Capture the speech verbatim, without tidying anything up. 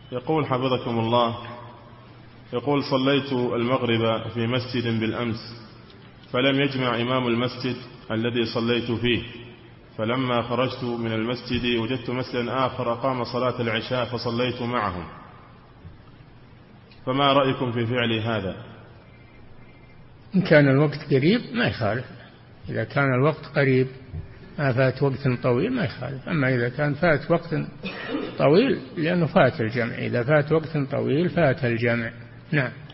يقول حفظكم الله، يقول صليت المغرب في مسجد بالأمس، فلم يجمع إمام المسجد الذي صليت فيه، فلما خرجت من المسجد وجدت مسجدا آخر قام صلاة العشاء فصليت معهم، فما رأيكم في فعل هذا؟ إن كان الوقت قريب ما يخالف، إذا كان الوقت قريب ما فات وقت طويل ما يخالف، أما إذا كان فات وقت طويل لأنه فات الجمع، إذا فات وقت طويل فات الجمع. نعم.